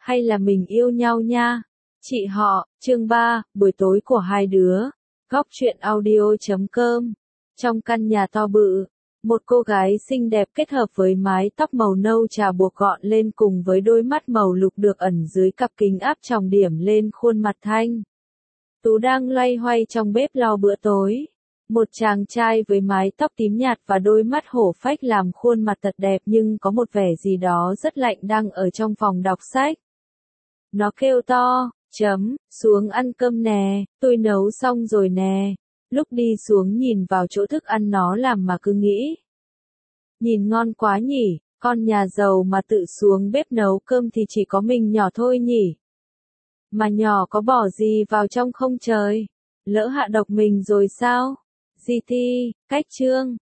hay là mình yêu nhau nha. Chị họ, chương 3, buổi tối của hai đứa. Góc truyện audio.com. Trong căn nhà to bự, một cô gái xinh đẹp kết hợp với mái tóc màu nâu trà buộc gọn lên cùng với đôi mắt màu lục được ẩn dưới cặp kính áp tròng điểm lên khuôn mặt thanh tú đang loay hoay trong bếp lo bữa tối. Một chàng trai với mái tóc tím nhạt và đôi mắt hổ phách làm khuôn mặt thật đẹp nhưng có một vẻ gì đó rất lạnh đang ở trong phòng đọc sách. Nó kêu to, xuống ăn cơm nè, tôi nấu xong rồi nè. Lúc đi xuống nhìn vào chỗ thức ăn nó làm mà cứ nghĩ. Nhìn ngon quá nhỉ, con nhà giàu mà tự xuống bếp nấu cơm thì chỉ có mình nhỏ thôi nhỉ. Mà nhỏ có bỏ gì vào trong không trời? Lỡ hạ độc mình rồi sao? GT, cách chương.